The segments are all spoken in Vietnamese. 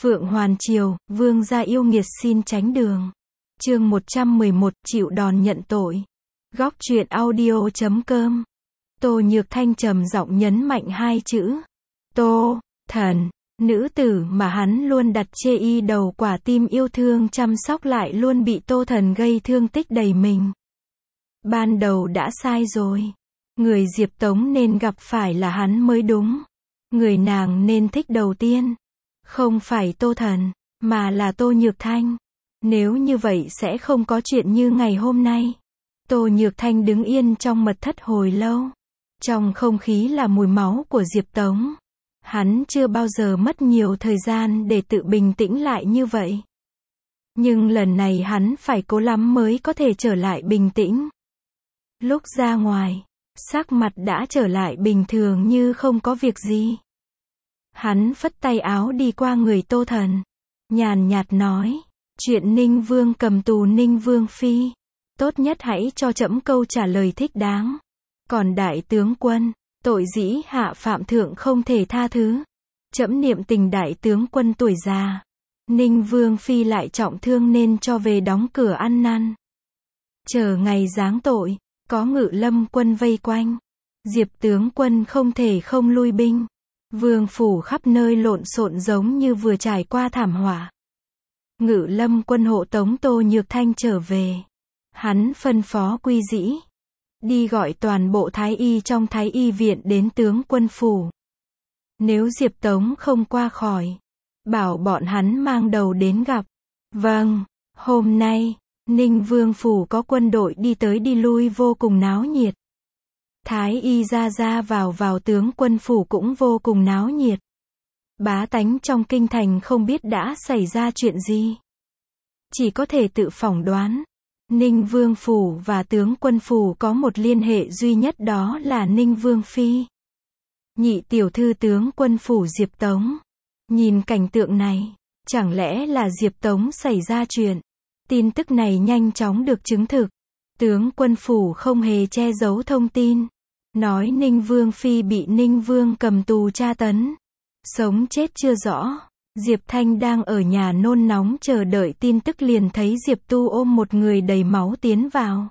Phượng Hoàn Triều, vương gia yêu nghiệt xin tránh đường. Chương 111, chịu đòn nhận tội. Góc truyện audio.com. Tô Nhược Thanh trầm giọng nhấn mạnh hai chữ. Tô, thần, nữ tử mà hắn luôn đặt chê y đầu quả tim yêu thương chăm sóc lại luôn bị Tô Thần gây thương tích đầy mình. Ban đầu đã sai rồi. Người Diệp Tống nên gặp phải là hắn mới đúng. Người nàng nên thích đầu tiên không phải Tô Thần, mà là Tô Nhược Thanh. Nếu như vậy sẽ không có chuyện như ngày hôm nay. Tô Nhược Thanh đứng yên trong mật thất hồi lâu. Trong không khí là mùi máu của Diệp Tống. Hắn chưa bao giờ mất nhiều thời gian để tự bình tĩnh lại như vậy. Nhưng lần này hắn phải cố lắm mới có thể trở lại bình tĩnh. Lúc ra ngoài, sắc mặt đã trở lại bình thường như không có việc gì. Hắn phất tay áo đi qua người Tô Thần. Nhàn nhạt nói, chuyện Ninh Vương cầm tù Ninh Vương Phi. Tốt nhất hãy cho trẫm câu trả lời thích đáng. Còn đại tướng quân, tội dĩ hạ phạm thượng không thể tha thứ. Trẫm niệm tình đại tướng quân tuổi già. Ninh Vương Phi lại trọng thương nên cho về đóng cửa ăn năn. Chờ ngày giáng tội, có Ngự Lâm quân vây quanh. Diệp tướng quân không thể không lui binh. Vương phủ khắp nơi lộn xộn giống như vừa trải qua thảm họa. Ngự Lâm quân hộ tống Tô Nhược Thanh trở về. Hắn phân phó Quy Dĩ đi gọi toàn bộ thái y trong thái y viện đến tướng quân phủ. Nếu Diệp Tống không qua khỏi, bảo bọn hắn mang đầu đến gặp. Vâng, hôm nay, Ninh Vương phủ có quân đội đi tới đi lui vô cùng náo nhiệt. Thái y ra vào tướng quân phủ cũng vô cùng náo nhiệt. Bá tánh trong kinh thành không biết đã xảy ra chuyện gì. Chỉ có thể tự phỏng đoán. Ninh Vương phủ và tướng quân phủ có một liên hệ duy nhất, đó là Ninh Vương Phi. Nhị tiểu thư tướng quân phủ Diệp Tống. Nhìn cảnh tượng này, chẳng lẽ là Diệp Tống xảy ra chuyện. Tin tức này nhanh chóng được chứng thực. Tướng quân phủ không hề che giấu thông tin. Nói Ninh Vương Phi bị Ninh Vương cầm tù tra tấn. Sống chết chưa rõ. Diệp Thanh đang ở nhà nôn nóng chờ đợi tin tức liền thấy Diệp Tu ôm một người đầy máu tiến vào.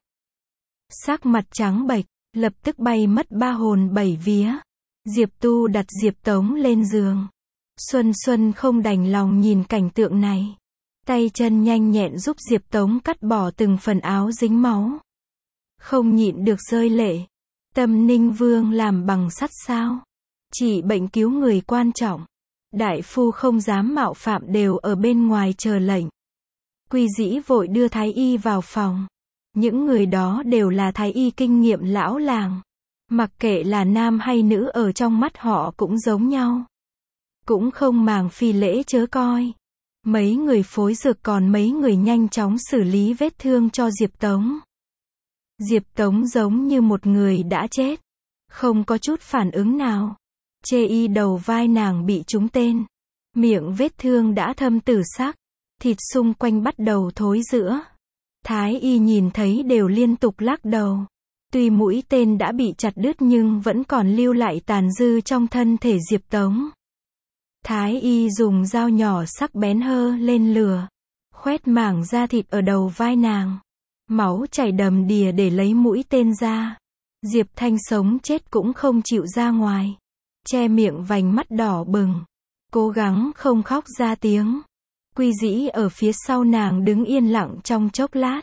Sắc mặt trắng bệch, lập tức bay mất ba hồn bảy vía. Diệp Tu đặt Diệp Tống lên giường. Xuân Xuân không đành lòng nhìn cảnh tượng này. Tay chân nhanh nhẹn giúp Diệp Tống cắt bỏ từng phần áo dính máu. Không nhịn được rơi lệ. Tâm Ninh Vương làm bằng sắt sao? Chỉ bệnh cứu người quan trọng. Đại phu không dám mạo phạm đều ở bên ngoài chờ lệnh. Quy Dĩ vội đưa thái y vào phòng. Những người đó đều là thái y kinh nghiệm lão làng. Mặc kệ là nam hay nữ ở trong mắt họ cũng giống nhau. Cũng không màng phi lễ chớ coi. Mấy người phối dược còn mấy người nhanh chóng xử lý vết thương cho Diệp Tống. Diệp Tống giống như một người đã chết. Không có chút phản ứng nào. Chê y đầu vai nàng bị trúng tên. Miệng vết thương đã thâm tử sắc. Thịt xung quanh bắt đầu thối rữa. Thái y nhìn thấy đều liên tục lắc đầu. Tuy mũi tên đã bị chặt đứt nhưng vẫn còn lưu lại tàn dư trong thân thể Diệp Tống. Thái y dùng dao nhỏ sắc bén hơ lên lửa. Khoét mảng da thịt ở đầu vai nàng. Máu chảy đầm đìa để lấy mũi tên ra. Diệp Thanh sống chết cũng không chịu ra ngoài. Che miệng vành mắt đỏ bừng. Cố gắng không khóc ra tiếng. Quy Dĩ ở phía sau nàng đứng yên lặng trong chốc lát.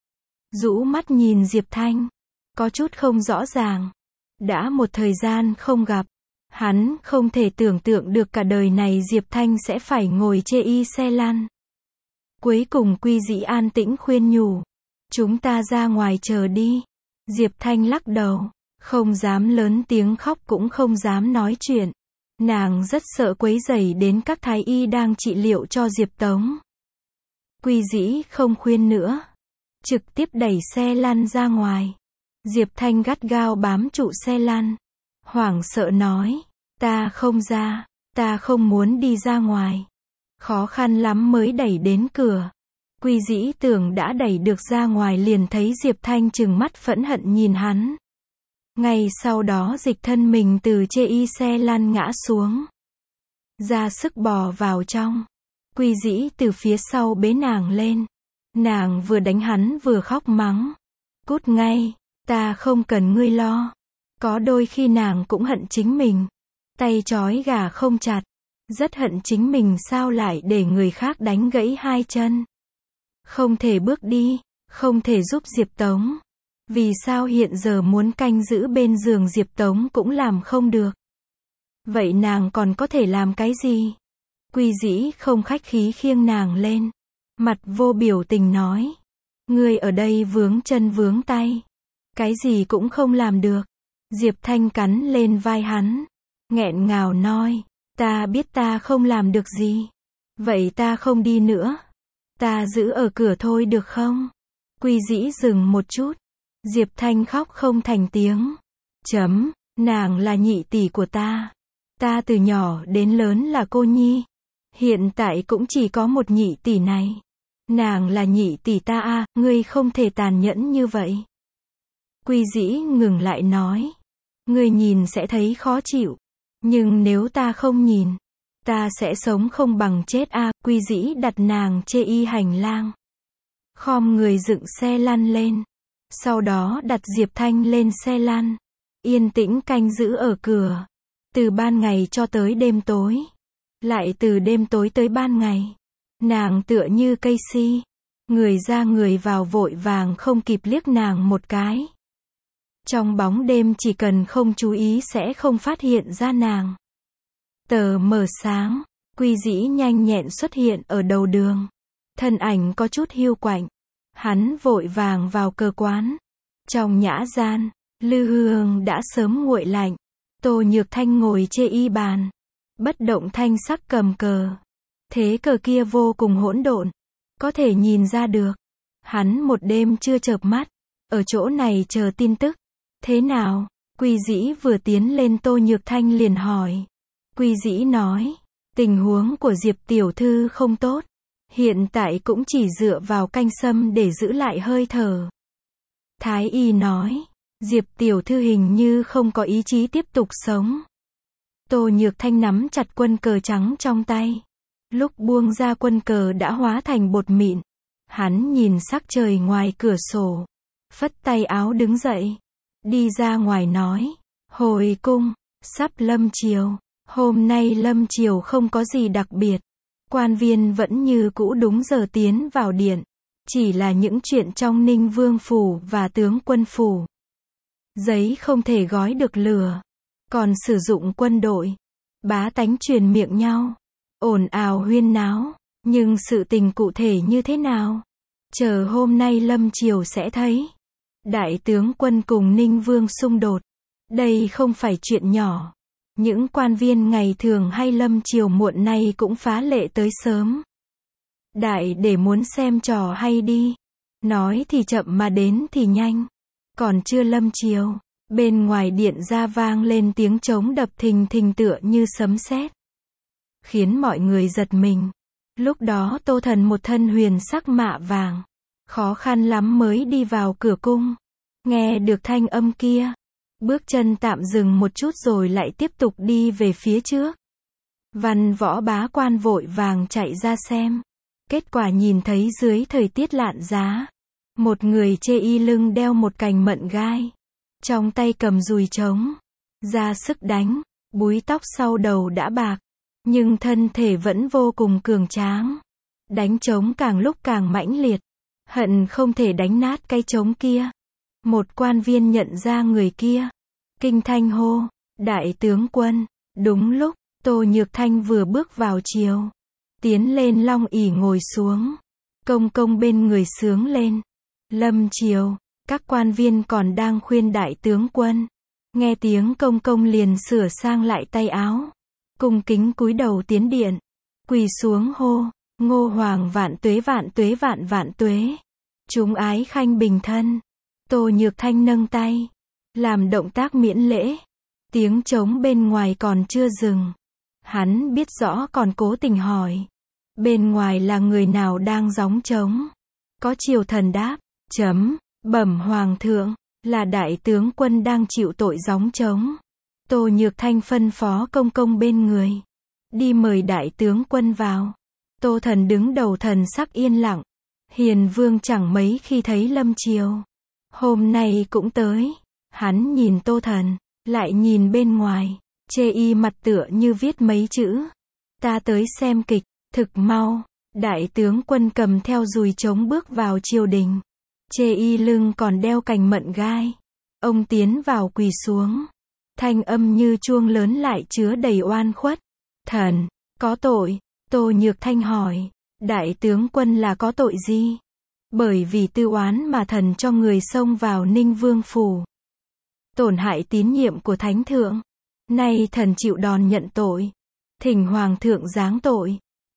Rũ mắt nhìn Diệp Thanh. Có chút không rõ ràng. Đã một thời gian không gặp. Hắn không thể tưởng tượng được cả đời này Diệp Thanh sẽ phải ngồi chê y xe lăn. Cuối cùng Quy Dĩ an tĩnh khuyên nhủ. Chúng ta ra ngoài chờ đi. Diệp Thanh lắc đầu. Không dám lớn tiếng khóc cũng không dám nói chuyện. Nàng rất sợ quấy rầy đến các thái y đang trị liệu cho Diệp Tống. Quy Dĩ không khuyên nữa. Trực tiếp đẩy xe lăn ra ngoài. Diệp Thanh gắt gao bám trụ xe lăn. Hoảng sợ nói. Ta không ra. Ta không muốn đi ra ngoài. Khó khăn lắm mới đẩy đến cửa. Quy Dĩ tưởng đã đẩy được ra ngoài liền thấy Diệp Thanh trừng mắt phẫn hận nhìn hắn. Ngay sau đó dịch thân mình từ chê y xe lăn ngã xuống. Ra sức bò vào trong. Quy Dĩ từ phía sau bế nàng lên. Nàng vừa đánh hắn vừa khóc mắng. Cút ngay, ta không cần ngươi lo. Có đôi khi nàng cũng hận chính mình. Tay trói gà không chặt. Rất hận chính mình sao lại để người khác đánh gãy hai chân. Không thể bước đi, không thể giúp Diệp Tống. Vì sao hiện giờ muốn canh giữ bên giường Diệp Tống cũng làm không được. Vậy nàng còn có thể làm cái gì? Quy Dĩ không khách khí khiêng nàng lên. Mặt vô biểu tình nói. Ngươi ở đây vướng chân vướng tay. Cái gì cũng không làm được. Diệp Thanh cắn lên vai hắn. Nghẹn ngào nói. Ta biết ta không làm được gì. Vậy ta không đi nữa. Ta giữ ở cửa thôi được không? Quy Dĩ dừng một chút. Diệp Thanh khóc không thành tiếng. Nàng là nhị tỷ của ta. Ta từ nhỏ đến lớn là cô nhi. Hiện tại cũng chỉ có một nhị tỷ này. Nàng là nhị tỷ ta à, ngươi không thể tàn nhẫn như vậy. Quy Dĩ ngừng lại nói. Ngươi nhìn sẽ thấy khó chịu. Nhưng nếu ta không nhìn, ta sẽ sống không bằng chết à. Quy Dĩ đặt nàng chê y hành lang. Khom người dựng xe lăn lên. Sau đó đặt Diệp Thanh lên xe lăn. Yên tĩnh canh giữ ở cửa. Từ ban ngày cho tới đêm tối. Lại từ đêm tối tới ban ngày. Nàng tựa như cây si. Người ra người vào vội vàng không kịp liếc nàng một cái. Trong bóng đêm chỉ cần không chú ý sẽ không phát hiện ra nàng. Tờ mờ sáng. Quy Dĩ nhanh nhẹn xuất hiện ở đầu đường. Thân ảnh có chút hiu quạnh. Hắn vội vàng vào cơ quán. Trong nhã gian, lư hương đã sớm nguội lạnh. Tô Nhược Thanh ngồi chê y bàn. Bất động thanh sắc cầm cờ. Thế cờ kia vô cùng hỗn độn. Có thể nhìn ra được. Hắn một đêm chưa chợp mắt. Ở chỗ này chờ tin tức. Thế nào? Quy Dĩ vừa tiến lên Tô Nhược Thanh liền hỏi. Quy Dĩ nói. Tình huống của Diệp tiểu thư không tốt. Hiện tại cũng chỉ dựa vào canh sâm để giữ lại hơi thở. Thái y nói. Diệp tiểu thư hình như không có ý chí tiếp tục sống. Tô Nhược Thanh nắm chặt quân cờ trắng trong tay. Lúc buông ra quân cờ đã hóa thành bột mịn. Hắn nhìn sắc trời ngoài cửa sổ. Phất tay áo đứng dậy. Đi ra ngoài nói. Hồi cung, sắp lâm triều. Hôm nay lâm triều không có gì đặc biệt. Quan viên vẫn như cũ đúng giờ tiến vào điện. Chỉ là những chuyện trong Ninh Vương phủ và tướng quân phủ. Giấy không thể gói được lửa. Còn sử dụng quân đội. Bá tánh truyền miệng nhau. Ồn ào huyên náo. Nhưng sự tình cụ thể như thế nào? Chờ hôm nay lâm triều sẽ thấy. Đại tướng quân cùng Ninh Vương xung đột. Đây không phải chuyện nhỏ. Những quan viên ngày thường hay lâm triều muộn nay cũng phá lệ tới sớm. Đại để muốn xem trò hay đi. Nói thì chậm mà đến thì nhanh. Còn chưa lâm triều. Bên ngoài điện ra vang lên tiếng trống đập thình thình tựa như sấm sét. Khiến mọi người giật mình. Lúc đó Tô Thần một thân huyền sắc mạ vàng. Khó khăn lắm mới đi vào cửa cung. Nghe được thanh âm kia. Bước chân tạm dừng một chút rồi lại tiếp tục đi về phía trước. Văn võ bá quan vội vàng chạy ra xem. Kết quả nhìn thấy dưới thời tiết lạn giá. Một người chê y lưng đeo một cành mận gai. Trong tay cầm dùi trống. Ra sức đánh. Búi tóc sau đầu đã bạc. Nhưng thân thể vẫn vô cùng cường tráng. Đánh trống càng lúc càng mãnh liệt. Hận không thể đánh nát cái trống kia. Một quan viên nhận ra người kia. Kinh thanh hô. Đại tướng quân. Đúng lúc, Tô Nhược Thanh vừa bước vào triều. Tiến lên long ỷ ngồi xuống. Công công bên người sướng lên. Lâm triều. Các quan viên còn đang khuyên đại tướng quân. Nghe tiếng công công liền sửa sang lại tay áo. Cung kính cúi đầu tiến điện. Quỳ xuống hô. Ngô Hoàng vạn tuế vạn tuế vạn vạn tuế. Chúng ái khanh bình thân. Tô Nhược Thanh nâng tay. Làm động tác miễn lễ. Tiếng trống bên ngoài còn chưa dừng. Hắn biết rõ còn cố tình hỏi. Bên ngoài là người nào đang gióng trống? Có triều thần đáp. Bẩm hoàng thượng. Là đại tướng quân đang chịu tội gióng trống. Tô Nhược Thanh phân phó công công bên người. Đi mời đại tướng quân vào. Tô Thần đứng đầu thần sắc yên lặng. Hiền Vương chẳng mấy khi thấy Lâm Triều. Hôm nay cũng tới. Hắn nhìn Tô Thần, lại nhìn bên ngoài. Chê y mặt tựa như viết mấy chữ. Ta tới xem kịch, thực mau. Đại tướng quân cầm theo dùi trống bước vào triều đình. Chê y lưng còn đeo cành mận gai. Ông tiến vào quỳ xuống. Thanh âm như chuông lớn lại chứa đầy oan khuất. Thần, có tội. Tô Nhược Thanh hỏi. Đại tướng quân là có tội gì? Bởi vì tư oán mà thần cho người xông vào Ninh Vương phủ. Tổn hại tín nhiệm của thánh thượng. Nay thần chịu đòn nhận tội. Thỉnh hoàng thượng giáng tội.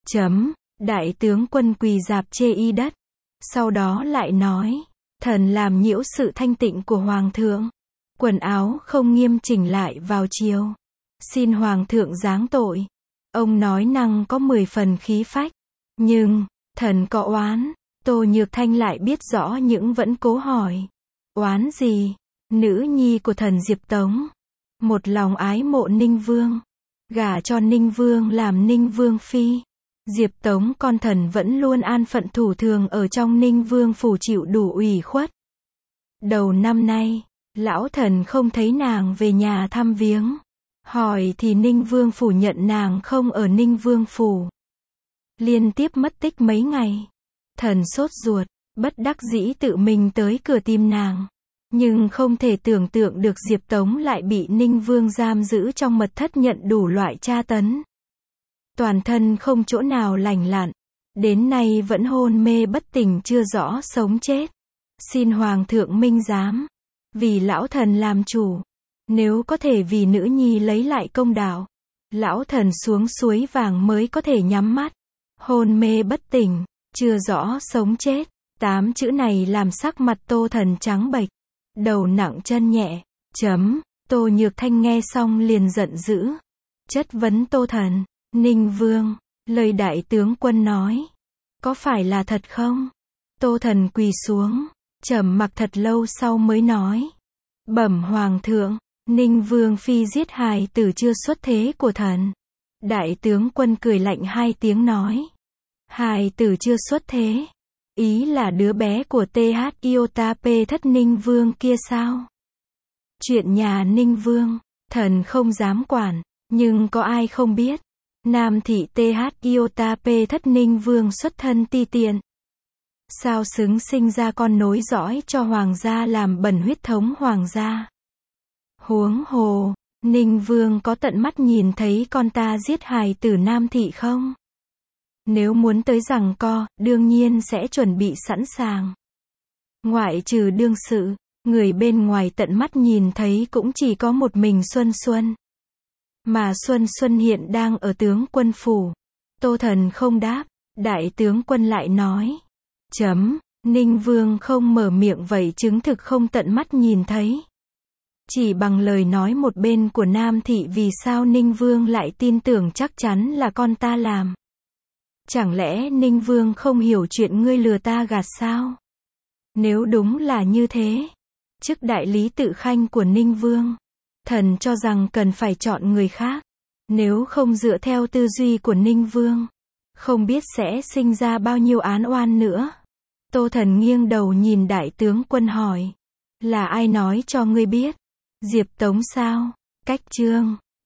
Đại tướng quân quỳ rạp chê y đất. Sau đó lại nói. Thần làm nhiễu sự thanh tịnh của hoàng thượng. Quần áo không nghiêm chỉnh lại vào chiều. Xin hoàng thượng giáng tội. Ông nói năng có 10 phần khí phách. Nhưng, thần có oán. Tô Nhược Thanh lại biết rõ những vẫn cố hỏi. Oán gì? Nữ nhi của thần Diệp Tống. Một lòng ái mộ Ninh Vương. Gả cho Ninh Vương làm Ninh Vương phi. Diệp Tống con thần vẫn luôn an phận thủ thường ở trong Ninh Vương phủ chịu đủ ủy khuất. Đầu năm nay, lão thần không thấy nàng về nhà thăm viếng. Hỏi thì Ninh Vương phủ nhận nàng không ở Ninh Vương phủ. Liên tiếp mất tích mấy ngày. Thần sốt ruột, bất đắc dĩ tự mình tới cửa tìm nàng. Nhưng không thể tưởng tượng được Diệp Tống lại bị Ninh Vương giam giữ trong mật thất nhận đủ loại tra tấn. Toàn thân không chỗ nào lành lặn. Đến nay vẫn hôn mê bất tỉnh chưa rõ sống chết. Xin hoàng thượng minh giám. Vì lão thần làm chủ. Nếu có thể vì nữ nhi lấy lại công đạo. Lão thần xuống suối vàng mới có thể nhắm mắt. Hôn mê bất tỉnh, chưa rõ sống chết. 8 chữ này làm sắc mặt Tô Thần trắng bệch. Đầu nặng chân nhẹ. Tô Nhược Thanh nghe xong liền giận dữ. Chất vấn Tô Thần. Ninh Vương, lời đại tướng quân nói. Có phải là thật không? Tô Thần quỳ xuống. Trầm mặc thật lâu sau mới nói. Bẩm hoàng thượng. Ninh Vương phi giết hài tử chưa xuất thế của thần. Đại tướng quân cười lạnh 2 tiếng nói. Hài tử chưa xuất thế. Ý là đứa bé của TH Iota P thất Ninh Vương kia sao? Chuyện nhà Ninh Vương, thần không dám quản, nhưng có ai không biết. Nam thị TH Iota P thất Ninh Vương xuất thân ti tiện. Sao xứng sinh ra con nối dõi cho hoàng gia làm bẩn huyết thống hoàng gia. Huống hồ, Ninh Vương có tận mắt nhìn thấy con ta giết hài tử Nam thị không? Nếu muốn tới giằng co, đương nhiên sẽ chuẩn bị sẵn sàng. Ngoại trừ đương sự, người bên ngoài tận mắt nhìn thấy cũng chỉ có một mình Xuân Xuân. Mà Xuân Xuân hiện đang ở tướng quân phủ. Tô Thần không đáp, đại tướng quân lại nói. Ninh Vương không mở miệng vậy chứng thực không tận mắt nhìn thấy. Chỉ bằng lời nói một bên của Nam thị vì sao Ninh Vương lại tin tưởng chắc chắn là con ta làm. Chẳng lẽ Ninh Vương không hiểu chuyện ngươi lừa ta gạt sao? Nếu đúng là như thế, chức đại lý tự khanh của Ninh Vương, thần cho rằng cần phải chọn người khác. Nếu không dựa theo tư duy của Ninh Vương, không biết sẽ sinh ra bao nhiêu án oan nữa. Tô Thần nghiêng đầu nhìn đại tướng quân hỏi. Là ai nói cho ngươi biết? Diệp Tống sao? Cách chương